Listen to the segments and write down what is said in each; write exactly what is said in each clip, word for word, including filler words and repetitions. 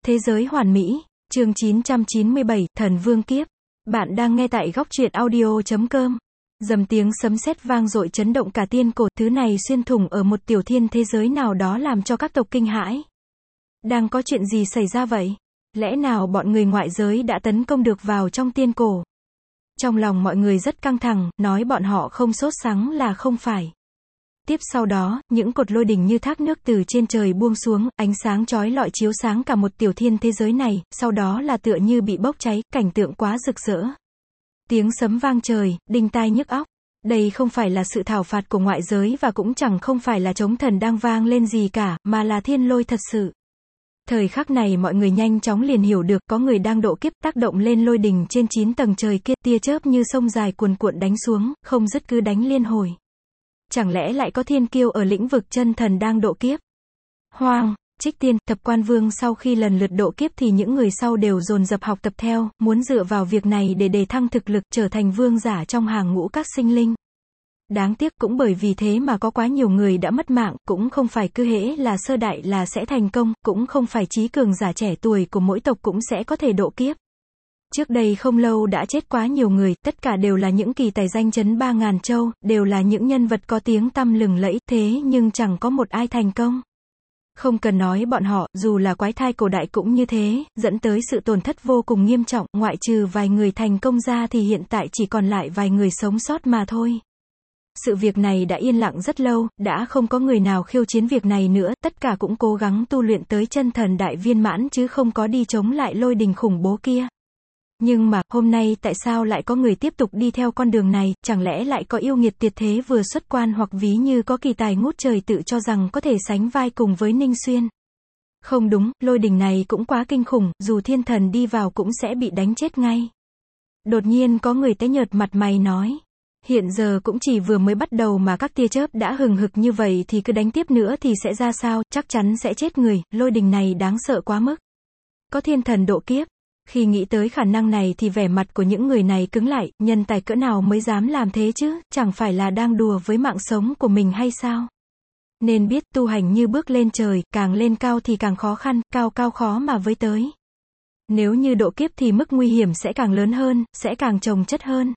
Thế giới hoàn mỹ, chương chín trăm chín mươi bảy, Thần Vương Kiếp. Bạn đang nghe tại góc truyện audio chấm com. Dầm tiếng sấm sét vang dội chấn động cả tiên cổ, thứ này xuyên thủng ở một tiểu thiên thế giới nào đó làm cho các tộc kinh hãi. Đang có chuyện gì xảy ra vậy? Lẽ nào bọn người ngoại giới đã tấn công được vào trong tiên cổ? Trong lòng mọi người rất căng thẳng, nói bọn họ không sốt sắng là không phải. Tiếp sau đó, những cột lôi đình như thác nước từ trên trời buông xuống, ánh sáng chói lọi chiếu sáng cả một tiểu thiên thế giới này, sau đó là tựa như bị bốc cháy, cảnh tượng quá rực rỡ. Tiếng sấm vang trời, đinh tai nhức óc. Đây không phải là sự thảo phạt của ngoại giới và cũng chẳng không phải là trống thần đang vang lên gì cả, mà là thiên lôi thật sự. Thời khắc này mọi người nhanh chóng liền hiểu được, có người đang độ kiếp tác động lên lôi đình trên chín tầng trời kia, tia chớp như sông dài cuồn cuộn đánh xuống, không dứt cứ đánh liên hồi. Chẳng lẽ lại có thiên kiêu ở lĩnh vực chân thần đang độ kiếp? Hoang, Trích Tiên, Thập Quan Vương sau khi lần lượt độ kiếp thì những người sau đều dồn dập học tập theo, muốn dựa vào việc này để đề thăng thực lực, trở thành vương giả trong hàng ngũ các sinh linh. Đáng tiếc cũng bởi vì thế mà có quá nhiều người đã mất mạng, cũng không phải cứ hễ là sơ đại là sẽ thành công, cũng không phải chí cường giả trẻ tuổi của mỗi tộc cũng sẽ có thể độ kiếp. Trước đây không lâu đã chết quá nhiều người, tất cả đều là những kỳ tài danh chấn ba ngàn châu, đều là những nhân vật có tiếng tăm lừng lẫy, thế nhưng chẳng có một ai thành công. Không cần nói bọn họ, dù là quái thai cổ đại cũng như thế, dẫn tới sự tổn thất vô cùng nghiêm trọng, ngoại trừ vài người thành công ra thì hiện tại chỉ còn lại vài người sống sót mà thôi. Sự việc này đã yên lặng rất lâu, đã không có người nào khiêu chiến việc này nữa, tất cả cũng cố gắng tu luyện tới chân thần đại viên mãn chứ không có đi chống lại lôi đình khủng bố kia. Nhưng mà, hôm nay tại sao lại có người tiếp tục đi theo con đường này, chẳng lẽ lại có yêu nghiệt tuyệt thế vừa xuất quan hoặc ví như có kỳ tài ngút trời tự cho rằng có thể sánh vai cùng với Ninh Xuyên. Không đúng, lôi đình này cũng quá kinh khủng, dù thiên thần đi vào cũng sẽ bị đánh chết ngay. Đột nhiên có người tái nhợt mặt mày nói. Hiện giờ cũng chỉ vừa mới bắt đầu mà các tia chớp đã hừng hực như vậy thì cứ đánh tiếp nữa thì sẽ ra sao, chắc chắn sẽ chết người, lôi đình này đáng sợ quá mức. Có thiên thần độ kiếp. Khi nghĩ tới khả năng này thì vẻ mặt của những người này cứng lại, nhân tài cỡ nào mới dám làm thế chứ, chẳng phải là đang đùa với mạng sống của mình hay sao? Nên biết tu hành như bước lên trời, càng lên cao thì càng khó khăn, cao cao khó mà với tới. Nếu như độ kiếp thì mức nguy hiểm sẽ càng lớn hơn, sẽ càng chồng chất hơn.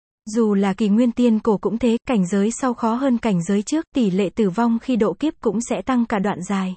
Dù là kỳ nguyên tiên cổ cũng thế, cảnh giới sau khó hơn cảnh giới trước, tỷ lệ tử vong khi độ kiếp cũng sẽ tăng cả đoạn dài.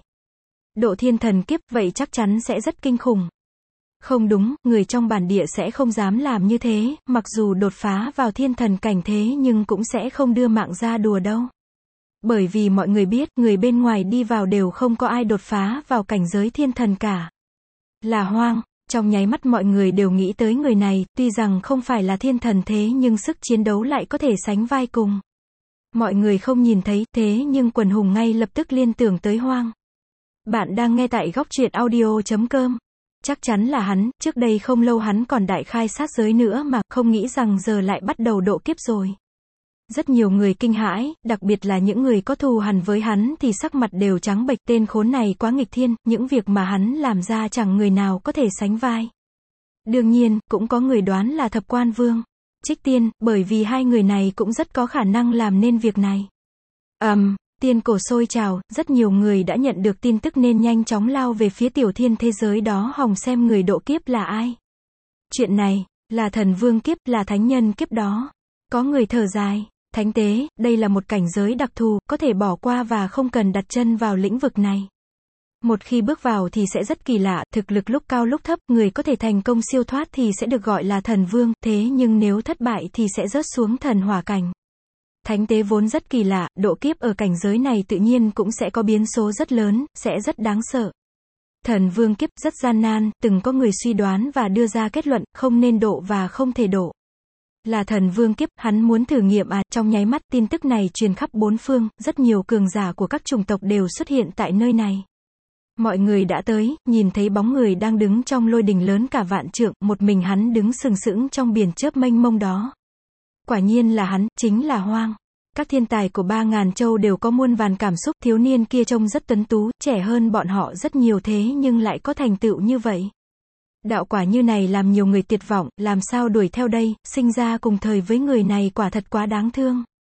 Độ thiên thần kiếp, vậy chắc chắn sẽ rất kinh khủng. Không đúng, người trong bản địa sẽ không dám làm như thế, mặc dù đột phá vào thiên thần cảnh thế nhưng cũng sẽ không đưa mạng ra đùa đâu. Bởi vì mọi người biết, người bên ngoài đi vào đều không có ai đột phá vào cảnh giới thiên thần cả. Là Hoang, trong nháy mắt mọi người đều nghĩ tới người này, tuy rằng không phải là thiên thần thế nhưng sức chiến đấu lại có thể sánh vai cùng. Mọi người không nhìn thấy, thế nhưng quần hùng ngay lập tức liên tưởng tới Hoang. Bạn đang nghe tại góc truyện audio chấm com. Chắc chắn là hắn, trước đây không lâu hắn còn đại khai sát giới nữa mà, không nghĩ rằng giờ lại bắt đầu độ kiếp rồi. Rất nhiều người kinh hãi, đặc biệt là những người có thù hằn với hắn thì sắc mặt đều trắng bệch, tên khốn này quá nghịch thiên, những việc mà hắn làm ra chẳng người nào có thể sánh vai. Đương nhiên, cũng có người đoán là Thập Quan Vương, Trích Tiên, bởi vì hai người này cũng rất có khả năng làm nên việc này. Ầm, um, tiên cổ sôi trào, rất nhiều người đã nhận được tin tức nên nhanh chóng lao về phía tiểu thiên thế giới đó hòng xem người độ kiếp là ai. Chuyện này, là thần vương kiếp, là thánh nhân kiếp đó. Có người thở dài, thánh tế, đây là một cảnh giới đặc thù, có thể bỏ qua và không cần đặt chân vào lĩnh vực này. Một khi bước vào thì sẽ rất kỳ lạ, thực lực lúc cao lúc thấp, người có thể thành công siêu thoát thì sẽ được gọi là thần vương, thế nhưng nếu thất bại thì sẽ rớt xuống thần hỏa cảnh. Thánh tế vốn rất kỳ lạ, độ kiếp ở cảnh giới này tự nhiên cũng sẽ có biến số rất lớn, sẽ rất đáng sợ. Thần vương kiếp rất gian nan, từng có người suy đoán và đưa ra kết luận, không nên độ và không thể độ. Là thần vương kiếp, hắn muốn thử nghiệm à, trong nháy mắt tin tức này truyền khắp bốn phương, rất nhiều cường giả của các chủng tộc đều xuất hiện tại nơi này. Mọi người đã tới, nhìn thấy bóng người đang đứng trong lôi đình lớn cả vạn trượng, một mình hắn đứng sừng sững trong biển chớp mênh mông đó. Quả nhiên là hắn, chính là Hoang. Các thiên tài của ba ngàn châu đều có muôn vàn cảm xúc, thiếu niên kia trông rất tuấn tú, trẻ hơn bọn họ rất nhiều thế nhưng lại có thành tựu như vậy. Đạo quả như này làm nhiều người tuyệt vọng, làm sao đuổi theo đây, sinh ra cùng thời với người này quả thật quá đáng thương.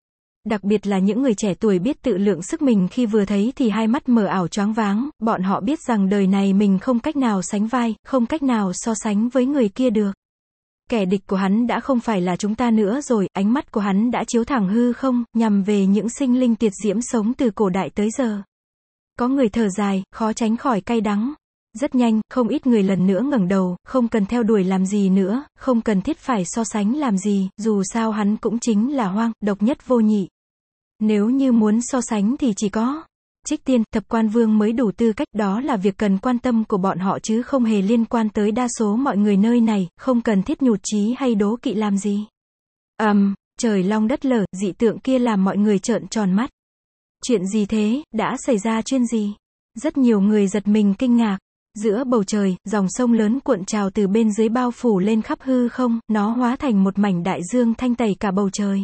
Đặc biệt là những người trẻ tuổi biết tự lượng sức mình khi vừa thấy thì hai mắt mờ ảo choáng váng, bọn họ biết rằng đời này mình không cách nào sánh vai, không cách nào so sánh với người kia được. Kẻ địch của hắn đã không phải là chúng ta nữa rồi, ánh mắt của hắn đã chiếu thẳng hư không, nhằm về những sinh linh tuyệt diễm sống từ cổ đại tới giờ. Có người thở dài, khó tránh khỏi cay đắng. Rất nhanh, không ít người lần nữa ngẩng đầu, không cần theo đuổi làm gì nữa, không cần thiết phải so sánh làm gì, dù sao hắn cũng chính là hoang, độc nhất vô nhị. Nếu như muốn so sánh thì chỉ có Trích Tiên, Thập Quan Vương mới đủ tư cách, đó là việc cần quan tâm của bọn họ chứ không hề liên quan tới đa số mọi người nơi này, không cần thiết nhụt chí hay đố kỵ làm gì. Ầm, um, trời long đất lở, dị tượng kia làm mọi người trợn tròn mắt. Chuyện gì thế, đã xảy ra chuyện gì? Rất nhiều người giật mình kinh ngạc. Giữa bầu trời, dòng sông lớn cuộn trào từ bên dưới bao phủ lên khắp hư không, nó hóa thành một mảnh đại dương thanh tẩy cả bầu trời.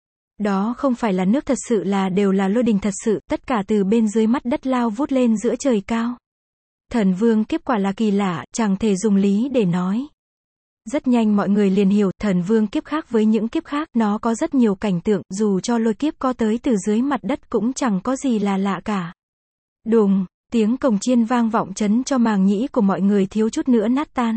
Đó không phải là nước thật sự là đều là lôi đình thật sự, tất cả từ bên dưới mắt đất lao vút lên giữa trời cao. Thần vương kiếp quả là kỳ lạ, chẳng thể dùng lý để nói. Rất nhanh mọi người liền hiểu, thần vương kiếp khác với những kiếp khác, nó có rất nhiều cảnh tượng, dù cho lôi kiếp có tới từ dưới mặt đất cũng chẳng có gì là lạ cả. Đùng, tiếng cồng chiên vang vọng chấn cho màng nhĩ của mọi người thiếu chút nữa nát tan.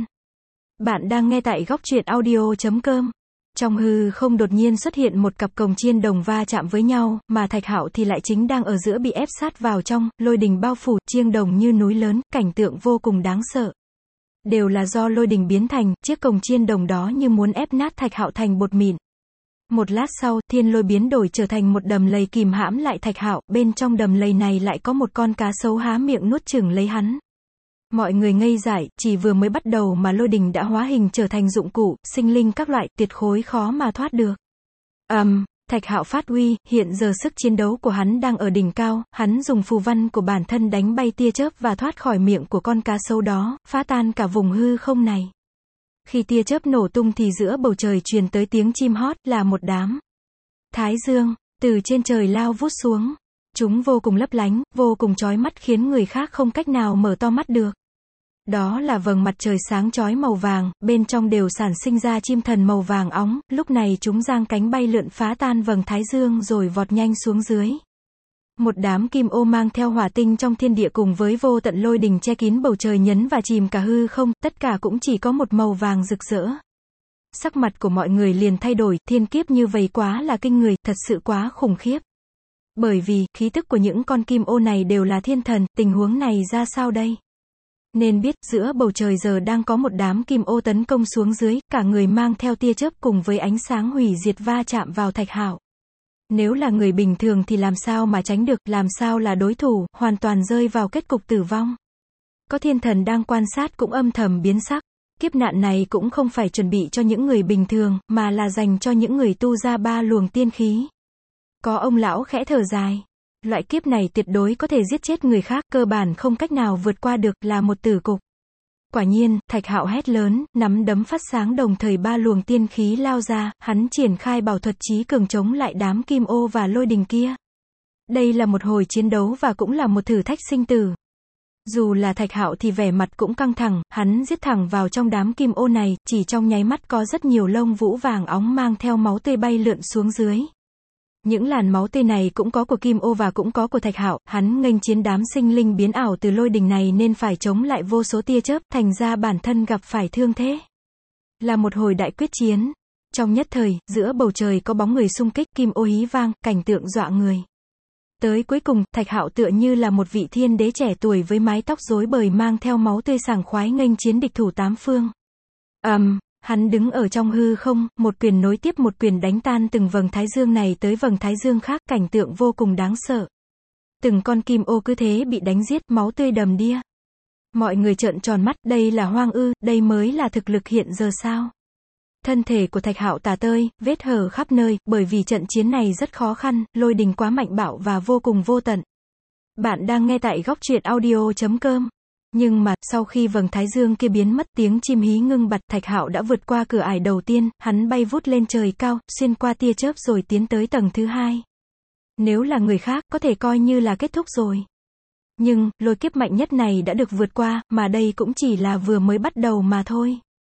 Bạn đang nghe tại góc truyện audio chấm com. Trong hư không đột nhiên xuất hiện một cặp cồng chiên đồng va chạm với nhau, mà Thạch Hạo thì lại chính đang ở giữa bị ép sát vào trong, lôi đình bao phủ, chiêng đồng như núi lớn, cảnh tượng vô cùng đáng sợ. Đều là do lôi đình biến thành, chiếc cồng chiên đồng đó như muốn ép nát Thạch Hạo thành bột mịn. Một lát sau, thiên lôi biến đổi trở thành một đầm lầy kìm hãm lại Thạch Hạo, bên trong đầm lầy này lại có một con cá sấu há miệng nuốt chửng lấy hắn. Mọi người ngây dại, chỉ vừa mới bắt đầu mà lôi đình đã hóa hình trở thành dụng cụ, sinh linh các loại, tuyệt khối khó mà thoát được. Ầm, um, Thạch Hạo phát uy, hiện giờ sức chiến đấu của hắn đang ở đỉnh cao, hắn dùng phù văn của bản thân đánh bay tia chớp và thoát khỏi miệng của con cá sấu đó, phá tan cả vùng hư không này. Khi tia chớp nổ tung thì giữa bầu trời truyền tới tiếng chim hót, là một đám thái dương từ trên trời lao vút xuống. Chúng vô cùng lấp lánh, vô cùng chói mắt khiến người khác không cách nào mở to mắt được. Đó là vầng mặt trời sáng chói màu vàng, bên trong đều sản sinh ra chim thần màu vàng óng, lúc này chúng giang cánh bay lượn phá tan vầng thái dương rồi vọt nhanh xuống dưới. Một đám kim ô mang theo hỏa tinh trong thiên địa cùng với vô tận lôi đình che kín bầu trời nhấn và chìm cả hư không, tất cả cũng chỉ có một màu vàng rực rỡ. Sắc mặt của mọi người liền thay đổi, thiên kiếp như vậy quá là kinh người, thật sự quá khủng khiếp. Bởi vì, khí tức của những con kim ô này đều là thiên thần, tình huống này ra sao đây? Nên biết, giữa bầu trời giờ đang có một đám kim ô tấn công xuống dưới, cả người mang theo tia chớp cùng với ánh sáng hủy diệt va chạm vào Thạch Hạo. Nếu là người bình thường thì làm sao mà tránh được, làm sao là đối thủ, hoàn toàn rơi vào kết cục tử vong. Có thiên thần đang quan sát cũng âm thầm biến sắc. Kiếp nạn này cũng không phải chuẩn bị cho những người bình thường, mà là dành cho những người tu ra ba luồng tiên khí. Có ông lão khẽ thở dài. Loại kiếp này tuyệt đối có thể giết chết người khác, cơ bản không cách nào vượt qua được, là một tử cục. Quả nhiên, Thạch Hạo hét lớn, nắm đấm phát sáng đồng thời ba luồng tiên khí lao ra, hắn triển khai bảo thuật chí cường chống lại đám kim ô và lôi đình kia. Đây là một hồi chiến đấu và cũng là một thử thách sinh tử. Dù là Thạch Hạo thì vẻ mặt cũng căng thẳng, hắn giết thẳng vào trong đám kim ô này, chỉ trong nháy mắt có rất nhiều lông vũ vàng óng mang theo máu tươi bay lượn xuống dưới. Những làn máu tươi này cũng có của kim ô và cũng có của Thạch Hạo, hắn nghênh chiến đám sinh linh biến ảo từ lôi đình này nên phải chống lại vô số tia chớp, thành ra bản thân gặp phải thương thế. Là một hồi đại quyết chiến. Trong nhất thời, giữa bầu trời có bóng người xung kích, kim ô hí vang, cảnh tượng dọa người. Tới cuối cùng, Thạch Hạo tựa như là một vị thiên đế trẻ tuổi với mái tóc rối bời mang theo máu tươi sảng khoái nghênh chiến địch thủ tám phương. Ầm, um, hắn đứng ở trong hư không, một quyền nối tiếp một quyền đánh tan từng vầng thái dương này tới vầng thái dương khác, cảnh tượng vô cùng đáng sợ. Từng con kim ô cứ thế bị đánh giết, máu tươi đầm đìa. Mọi người trợn tròn mắt, đây là hoang ư, đây mới là thực lực hiện giờ sao? Thân thể của Thạch Hạo tả tơi, vết hở khắp nơi, bởi vì trận chiến này rất khó khăn, lôi đình quá mạnh bạo và vô cùng vô tận. Bạn đang nghe tại góc truyện audio chấm com. Nhưng mà, sau khi vầng thái dương kia biến mất, tiếng chim hí ngưng bặt, Thạch Hạo đã vượt qua cửa ải đầu tiên, hắn bay vút lên trời cao, xuyên qua tia chớp rồi tiến tới tầng thứ hai. Nếu là người khác, có thể coi như là kết thúc rồi. Nhưng, lôi kiếp mạnh nhất này đã được vượt qua, mà đây cũng chỉ là vừa mới bắt đầu mà thôi.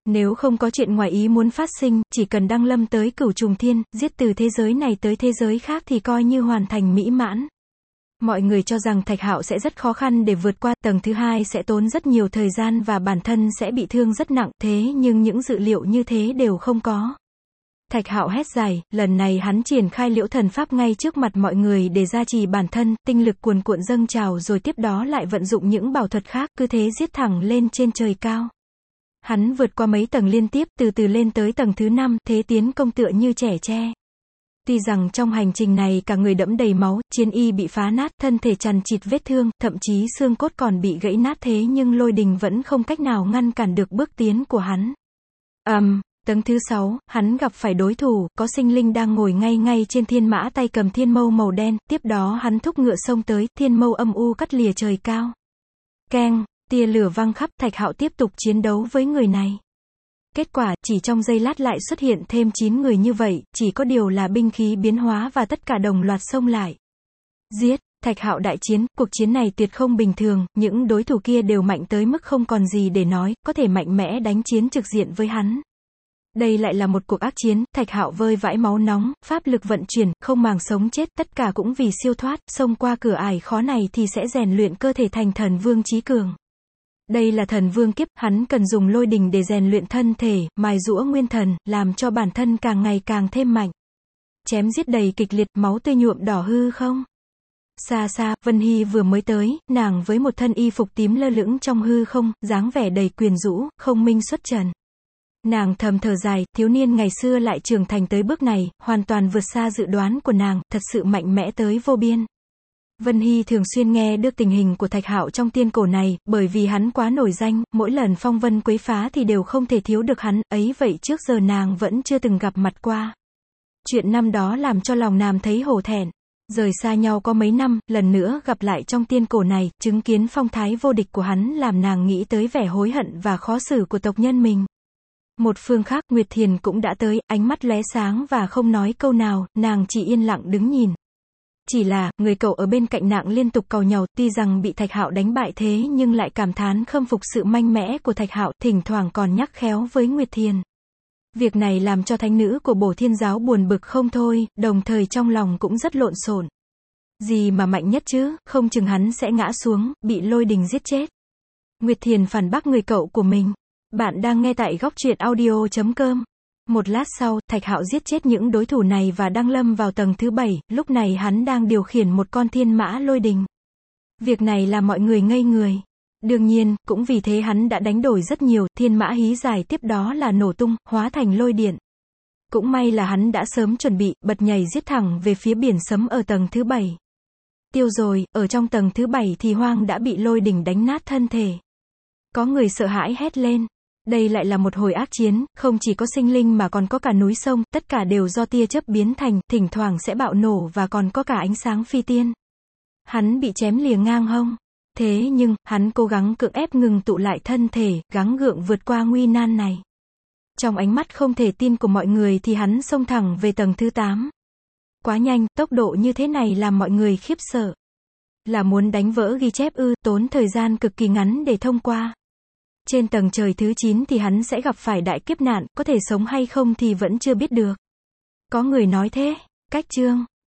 Nếu không có chuyện ngoài ý muốn phát sinh, chỉ cần đăng lâm tới cửu trùng thiên, giết từ thế giới này tới thế giới khác thì coi như hoàn thành mỹ mãn. Mọi người cho rằng Thạch Hạo sẽ rất khó khăn để vượt qua, tầng thứ hai sẽ tốn rất nhiều thời gian và bản thân sẽ bị thương rất nặng, thế nhưng những dự liệu như thế đều không có. Thạch Hạo hét dài, lần này hắn triển khai liễu thần pháp ngay trước mặt mọi người để gia trì bản thân, tinh lực cuồn cuộn dâng trào rồi tiếp đó lại vận dụng những bảo thuật khác, cứ thế giết thẳng lên trên trời cao. Hắn vượt qua mấy tầng liên tiếp, từ từ lên tới tầng thứ năm, thế tiến công tựa như trẻ tre. Tuy rằng trong hành trình này cả người đẫm đầy máu, chiến y bị phá nát, thân thể chằng chịt vết thương, thậm chí xương cốt còn bị gãy nát thế nhưng lôi đình vẫn không cách nào ngăn cản được bước tiến của hắn. ầm, um, tầng thứ sáu, hắn gặp phải đối thủ, có sinh linh đang ngồi ngay ngay trên thiên mã tay cầm thiên mâu màu đen, tiếp đó hắn thúc ngựa xông tới, thiên mâu âm u cắt lìa trời cao. Keng, tia lửa văng khắp, Thạch Hạo tiếp tục chiến đấu với người này. Kết quả, chỉ trong giây lát lại xuất hiện thêm chín người như vậy, chỉ có điều là binh khí biến hóa và tất cả đồng loạt xông lại. Giết, Thạch Hạo đại chiến, cuộc chiến này tuyệt không bình thường, những đối thủ kia đều mạnh tới mức không còn gì để nói, có thể mạnh mẽ đánh chiến trực diện với hắn. Đây lại là một cuộc ác chiến, Thạch Hạo vơi vãi máu nóng, pháp lực vận chuyển, không màng sống chết, tất cả cũng vì siêu thoát, xông qua cửa ải khó này thì sẽ rèn luyện cơ thể thành thần vương chí cường. Đây là thần vương kiếp, hắn cần dùng lôi đình để rèn luyện thân thể, mài giũa nguyên thần, làm cho bản thân càng ngày càng thêm mạnh. Chém giết đầy kịch liệt, máu tươi nhuộm đỏ hư không. Xa xa, Vân Hy vừa mới tới, nàng với một thân y phục tím lơ lửng trong hư không, dáng vẻ đầy quyến rũ, không minh xuất trần. Nàng thầm thở dài, thiếu niên ngày xưa lại trưởng thành tới bước này, hoàn toàn vượt xa dự đoán của nàng, thật sự mạnh mẽ tới vô biên. Vân Hy thường xuyên nghe được tình hình của Thạch Hạo trong tiên cổ này, bởi vì hắn quá nổi danh, mỗi lần phong vân quấy phá thì đều không thể thiếu được hắn, ấy vậy trước giờ nàng vẫn chưa từng gặp mặt qua. Chuyện năm đó làm cho lòng nàng thấy hổ thẹn. Rời xa nhau có mấy năm, lần nữa gặp lại trong tiên cổ này, chứng kiến phong thái vô địch của hắn làm nàng nghĩ tới vẻ hối hận và khó xử của tộc nhân mình. Một phương khác, Nguyệt Thiền cũng đã tới, ánh mắt lóe sáng và không nói câu nào, nàng chỉ yên lặng đứng nhìn. Chỉ là, người cậu ở bên cạnh nàng liên tục càu nhàu, tuy rằng bị Thạch Hạo đánh bại thế nhưng lại cảm thán khâm phục sự mạnh mẽ của Thạch Hạo, thỉnh thoảng còn nhắc khéo với Nguyệt Thiền. Việc này làm cho thánh nữ của Bổ Thiên giáo buồn bực không thôi, đồng thời trong lòng cũng rất lộn xộn. Gì mà mạnh nhất chứ, không chừng hắn sẽ ngã xuống, bị lôi đình giết chết. Nguyệt Thiền phản bác người cậu của mình. Bạn đang nghe tại góc truyện audio chấm com. Một lát sau, Thạch Hạo giết chết những đối thủ này và đăng lâm vào tầng thứ bảy, lúc này hắn đang điều khiển một con thiên mã lôi đình. Việc này làm mọi người ngây người. Đương nhiên, cũng vì thế hắn đã đánh đổi rất nhiều, thiên mã hí dài tiếp đó là nổ tung, hóa thành lôi điện. Cũng may là hắn đã sớm chuẩn bị, bật nhảy giết thẳng về phía biển sấm ở tầng thứ bảy. Tiêu rồi, ở trong tầng thứ bảy thì Hoang đã bị lôi đình đánh nát thân thể. Có người sợ hãi hét lên. Đây lại là một hồi ác chiến, không chỉ có sinh linh mà còn có cả núi sông, tất cả đều do tia chớp biến thành, thỉnh thoảng sẽ bạo nổ và còn có cả ánh sáng phi tiên. Hắn bị chém lìa ngang hông. Thế nhưng, hắn cố gắng cưỡng ép ngừng tụ lại thân thể, gắng gượng vượt qua nguy nan này. Trong ánh mắt không thể tin của mọi người thì hắn xông thẳng về tầng thứ tám. Quá nhanh, tốc độ như thế này làm mọi người khiếp sợ. Là muốn đánh vỡ ghi chép ư, tốn thời gian cực kỳ ngắn để thông qua. Trên tầng trời thứ chín thì hắn sẽ gặp phải đại kiếp nạn, có thể sống hay không thì vẫn chưa biết được. Có người nói thế. Cách chương